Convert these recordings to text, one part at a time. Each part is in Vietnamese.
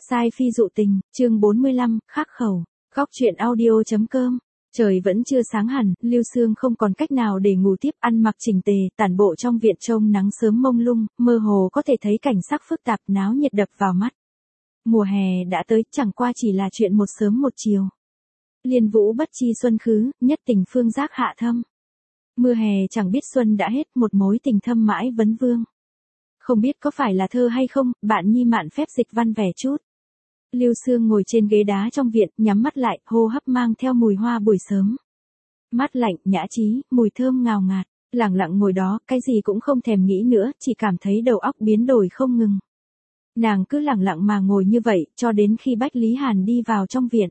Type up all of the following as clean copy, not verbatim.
Sai phi dụ tình, chương 45, khắc khẩu, góc truyện audio.com. Trời vẫn chưa sáng hẳn, Lưu Sương không còn cách nào để ngủ tiếp, ăn mặc chỉnh tề, tản bộ trong viện trông nắng sớm mông lung, mơ hồ có thể thấy cảnh sắc phức tạp náo nhiệt đập vào mắt. Mùa hè đã tới, chẳng qua chỉ là chuyện một sớm một chiều. Liên vũ bất chi xuân khứ, nhất tình phương giác hạ thâm. Mưa hè chẳng biết xuân đã hết, một mối tình thâm mãi vấn vương. Không biết có phải là thơ hay không, bạn nhi mạn phép dịch văn vẻ chút. Lưu Sương ngồi trên ghế đá trong viện, nhắm mắt lại, hô hấp mang theo mùi hoa buổi sớm. Mát lạnh, nhã trí, mùi thơm ngào ngạt, lặng lặng ngồi đó, cái gì cũng không thèm nghĩ nữa, chỉ cảm thấy đầu óc biến đổi không ngừng. Nàng cứ lặng lặng mà ngồi như vậy, cho đến khi Bách Lý Hàn đi vào trong viện.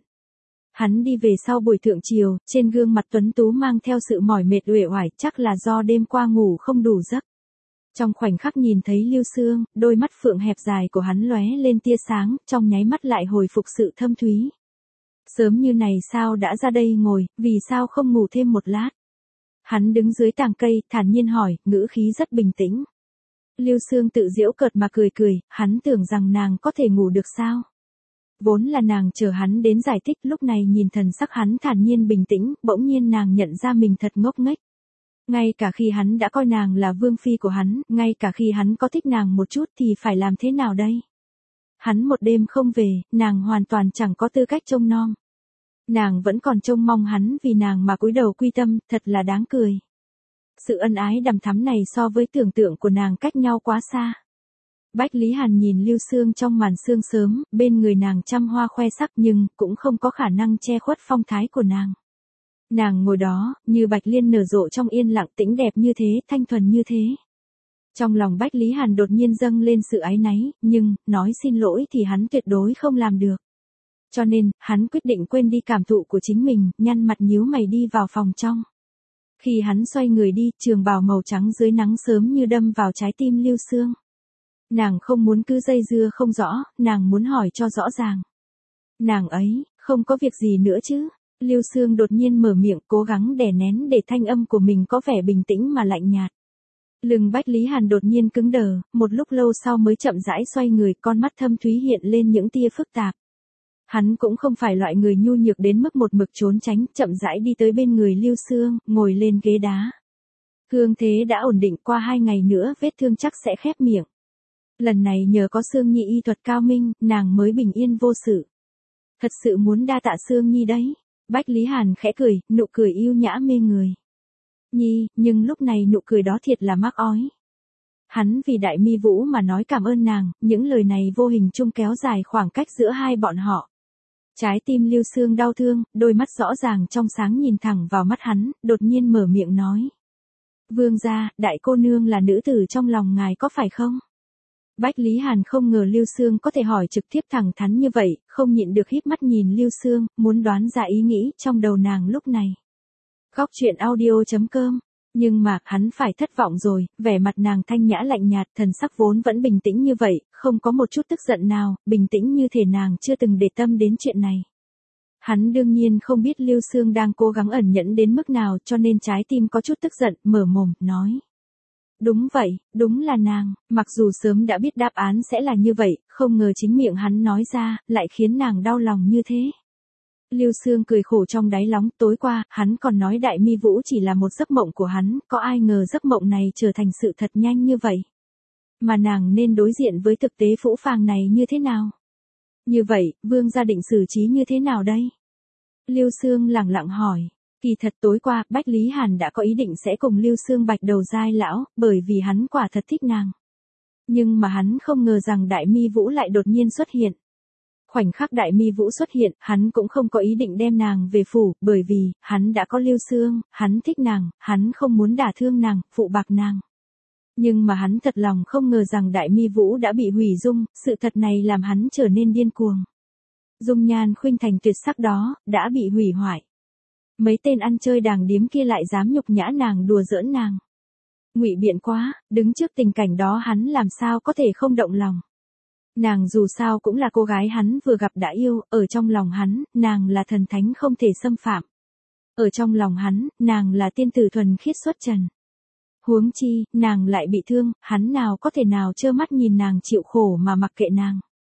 Hắn đi về sau buổi thượng chiều, trên gương mặt tuấn tú mang theo sự mỏi mệt uể oải, chắc là do đêm qua ngủ không đủ giấc. Trong khoảnh khắc nhìn thấy Lưu Sương, đôi mắt phượng hẹp dài của hắn lóe lên tia sáng, trong nháy mắt lại hồi phục sự thâm thúy. Sớm như này sao đã ra đây ngồi, vì sao không ngủ thêm một lát? Hắn đứng dưới tàng cây, thản nhiên hỏi, ngữ khí rất bình tĩnh. Lưu Sương tự giễu cợt mà cười cười, hắn tưởng rằng nàng có thể ngủ được sao? Vốn là nàng chờ hắn đến giải thích, lúc này nhìn thần sắc hắn thản nhiên bình tĩnh, bỗng nhiên nàng nhận ra mình thật ngốc nghếch. Ngay cả khi hắn đã coi nàng là vương phi của hắn, ngay cả khi hắn có thích nàng một chút thì phải làm thế nào đây? Hắn một đêm không về, nàng hoàn toàn chẳng có tư cách trông nom. Nàng vẫn còn trông mong hắn vì nàng mà cúi đầu quy tâm, thật là đáng cười. Sự ân ái đằm thắm này so với tưởng tượng của nàng cách nhau quá xa. Bách Lý Hàn nhìn Lưu Sương trong màn sương sớm, bên người nàng trăm hoa khoe sắc nhưng cũng không có khả năng che khuất phong thái của nàng. Nàng ngồi đó, như bạch liên nở rộ trong yên lặng tĩnh đẹp như thế, thanh thuần như thế. Trong lòng Bách Lý Hàn đột nhiên dâng lên sự áy náy, nhưng, nói xin lỗi thì hắn tuyệt đối không làm được. Cho nên, hắn quyết định quên đi cảm thụ của chính mình, nhăn mặt nhíu mày đi vào phòng trong. Khi hắn xoay người đi, trường bào màu trắng dưới nắng sớm như đâm vào trái tim Lưu Sương. Nàng không muốn cứ dây dưa không rõ, nàng muốn hỏi cho rõ ràng. Nàng ấy, không có việc gì nữa chứ? Lưu Sương đột nhiên mở miệng, cố gắng đè nén để thanh âm của mình có vẻ bình tĩnh mà lạnh nhạt. Lưng Bách Lý Hàn đột nhiên cứng đờ, một lúc lâu sau mới chậm rãi xoay người, con mắt thâm thúy hiện lên những tia phức tạp. Hắn cũng không phải loại người nhu nhược đến mức một mực trốn tránh, chậm rãi đi tới bên người Lưu Sương, ngồi lên ghế đá. Cương thế đã ổn định, qua 2 ngày nữa vết thương chắc sẽ khép miệng. Lần này nhờ có Sương Nhi y thuật cao minh, nàng mới bình yên vô sự. Thật sự muốn đa tạ Sương Nhi đấy. Bách Lý Hàn khẽ cười, nụ cười yêu nhã mê người. Nhi, nhưng lúc này nụ cười đó thiệt là mắc ói. Hắn vì Đại Mi Vũ mà nói cảm ơn nàng, những lời này vô hình chung kéo dài khoảng cách giữa hai bọn họ. Trái tim Lưu Sương đau thương, đôi mắt rõ ràng trong sáng nhìn thẳng vào mắt hắn, đột nhiên mở miệng nói. Vương gia, đại cô nương là nữ tử trong lòng ngài có phải không? Bách Lý Hàn không ngờ Lưu Sương có thể hỏi trực tiếp thẳng thắn như vậy, không nhịn được híp mắt nhìn Lưu Sương, muốn đoán ra ý nghĩ trong đầu nàng lúc này. Góc truyện audio.com. Nhưng mà, hắn phải thất vọng rồi, vẻ mặt nàng thanh nhã lạnh nhạt, thần sắc vốn vẫn bình tĩnh như vậy, không có một chút tức giận nào, bình tĩnh như thể nàng chưa từng để tâm đến chuyện này. Hắn đương nhiên không biết Lưu Sương đang cố gắng ẩn nhẫn đến mức nào, cho nên trái tim có chút tức giận, mở mồm, nói. Đúng vậy, đúng là nàng, mặc dù sớm đã biết đáp án sẽ là như vậy, không ngờ chính miệng hắn nói ra, lại khiến nàng đau lòng như thế. Lưu Sương cười khổ trong đáy lòng, tối qua, hắn còn nói Đại Mi Vũ chỉ là một giấc mộng của hắn, có ai ngờ giấc mộng này trở thành sự thật nhanh như vậy. Mà nàng nên đối diện với thực tế phũ phàng này như thế nào? Như vậy, vương gia định xử trí như thế nào đây? Lưu Sương lẳng lặng hỏi. Kỳ thật tối qua, Bách Lý Hàn đã có ý định sẽ cùng Lưu Sương bạch đầu giai lão, bởi vì hắn quả thật thích nàng. Nhưng mà hắn không ngờ rằng Đại Mi Vũ lại đột nhiên xuất hiện. Khoảnh khắc Đại Mi Vũ xuất hiện, hắn cũng không có ý định đem nàng về phủ, bởi vì, hắn đã có Lưu Sương, hắn thích nàng, hắn không muốn đả thương nàng, phụ bạc nàng. Nhưng mà hắn thật lòng không ngờ rằng Đại Mi Vũ đã bị hủy dung, sự thật này làm hắn trở nên điên cuồng. Dung nhan khuynh thành tuyệt sắc đó, đã bị hủy hoại. Mấy tên ăn chơi đàng điếm kia lại dám nhục nhã nàng, đùa giỡn nàng. Ngụy biện quá, đứng trước tình cảnh đó hắn làm sao có thể không động lòng. Nàng dù sao cũng là cô gái hắn vừa gặp đã yêu, ở trong lòng hắn, nàng là thần thánh không thể xâm phạm. Ở trong lòng hắn, nàng là tiên tử thuần khiết xuất trần. Huống chi, nàng lại bị thương, hắn nào có thể nào trơ mắt nhìn nàng chịu khổ mà mặc kệ nàng.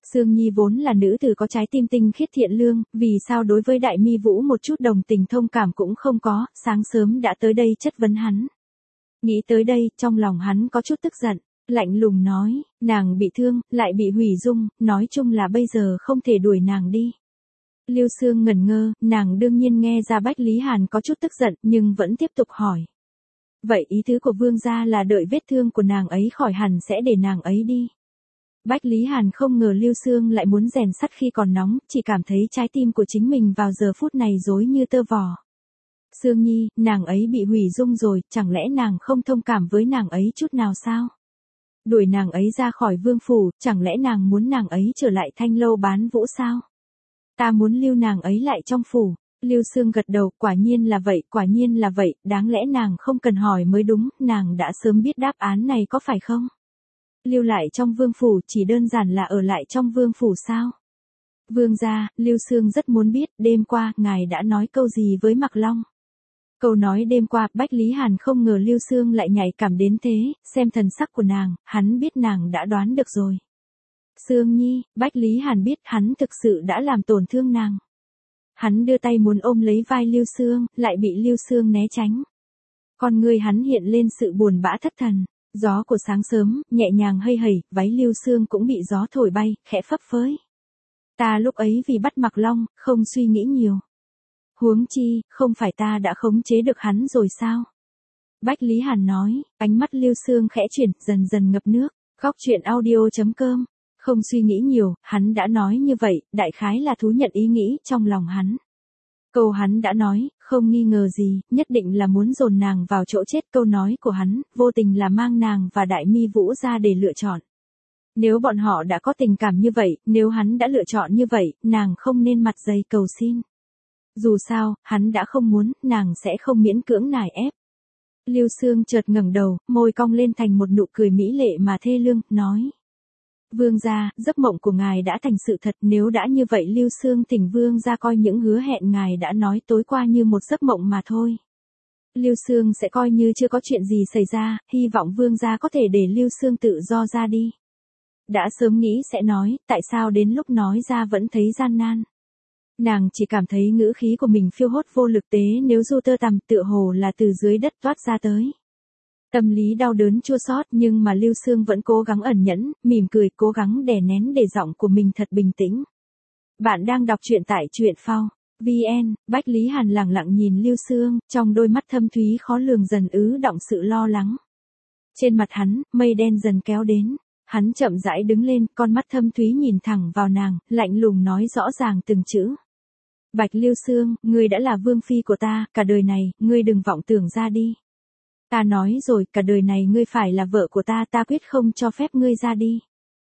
Sương Nhi vốn là nữ tử có trái tim tinh khiết thiện lương, vì sao đối với Đại Mi Vũ một chút đồng tình thông cảm cũng không có, sáng sớm đã tới đây chất vấn hắn. Nghĩ tới đây, trong lòng hắn có chút tức giận, lạnh lùng nói, nàng bị thương, lại bị hủy dung, nói chung là bây giờ không thể đuổi nàng đi. Lưu Sương ngẩn ngơ, nàng đương nhiên nghe ra Bách Lý Hàn có chút tức giận, nhưng vẫn tiếp tục hỏi. Vậy ý tứ của vương gia là đợi vết thương của nàng ấy khỏi hẳn sẽ để nàng ấy đi. Bách Lý Hàn không ngờ Lưu Sương lại muốn rèn sắt khi còn nóng, chỉ cảm thấy trái tim của chính mình vào giờ phút này rối như tơ vò. Sương Nhi, nàng ấy bị hủy dung rồi, chẳng lẽ nàng không thông cảm với nàng ấy chút nào sao? Đuổi nàng ấy ra khỏi vương phủ, chẳng lẽ nàng muốn nàng ấy trở lại Thanh Lâu bán vũ sao? Ta muốn lưu nàng ấy lại trong phủ. Lưu Sương gật đầu, quả nhiên là vậy, đáng lẽ nàng không cần hỏi mới đúng, nàng đã sớm biết đáp án này có phải không? Lưu lại trong vương phủ chỉ đơn giản là ở lại trong vương phủ sao? Vương gia, Lưu Sương rất muốn biết, đêm qua, ngài đã nói câu gì với Mạc Long? Câu nói đêm qua, Bách Lý Hàn không ngờ Lưu Sương lại nhạy cảm đến thế, xem thần sắc của nàng, hắn biết nàng đã đoán được rồi. Sương Nhi, Bách Lý Hàn biết hắn thực sự đã làm tổn thương nàng. Hắn đưa tay muốn ôm lấy vai Lưu Sương, lại bị Lưu Sương né tránh. Con người hắn hiện lên sự buồn bã thất thần. Gió của sáng sớm, nhẹ nhàng hây hẩy, váy Lưu Sương cũng bị gió thổi bay, khẽ phấp phới. Ta lúc ấy vì bắt Mạc Long, không suy nghĩ nhiều. Huống chi, không phải ta đã khống chế được hắn rồi sao? Bách Lý Hàn nói, ánh mắt Lưu Sương khẽ chuyển, dần dần ngập nước. Góc truyện audio.com. Không suy nghĩ nhiều, hắn đã nói như vậy, đại khái là thú nhận ý nghĩ trong lòng hắn. Câu hắn đã nói, không nghi ngờ gì, nhất định là muốn dồn nàng vào chỗ chết. Câu nói của hắn, vô tình là mang nàng và Đại Mi Vũ ra để lựa chọn. Nếu bọn họ đã có tình cảm như vậy, nếu hắn đã lựa chọn như vậy, nàng không nên mặt dày cầu xin. Dù sao, hắn đã không muốn, nàng sẽ không miễn cưỡng nài ép. Lưu Sương chợt ngẩng đầu, môi cong lên thành một nụ cười mỹ lệ mà thê lương, nói. Vương gia, giấc mộng của ngài đã thành sự thật, nếu đã như vậy Lưu Sương thỉnh vương gia coi những hứa hẹn ngài đã nói tối qua như một giấc mộng mà thôi. Lưu Sương sẽ coi như chưa có chuyện gì xảy ra, hy vọng vương gia có thể để Lưu Sương tự do ra đi. Đã sớm nghĩ sẽ nói, tại sao đến lúc nói ra vẫn thấy gian nan. Nàng chỉ cảm thấy ngữ khí của mình phiêu hốt vô lực tế nếu du tơ tằm tựa hồ là từ dưới đất toát ra tới. Tâm lý đau đớn chua xót nhưng mà Lưu Sương vẫn cố gắng ẩn nhẫn, mỉm cười cố gắng đè nén để giọng của mình thật bình tĩnh. Bạn đang đọc truyện tại truyện phao. VN, Bách Lý Hàn lẳng lặng nhìn Lưu Sương, trong đôi mắt thâm thúy khó lường dần ứ đọng sự lo lắng. Trên mặt hắn, mây đen dần kéo đến. Hắn chậm rãi đứng lên, con mắt thâm thúy nhìn thẳng vào nàng, lạnh lùng nói rõ ràng từng chữ. Bạch Lưu Sương, ngươi đã là vương phi của ta, cả đời này, ngươi đừng vọng tưởng ra đi. Ta nói rồi, cả đời này ngươi phải là vợ của ta, ta quyết không cho phép ngươi ra đi.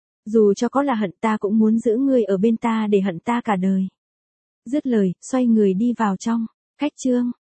Dù cho có là hận ta cũng muốn giữ ngươi ở bên ta để hận ta cả đời. Dứt lời, xoay người đi vào trong. Khách chương.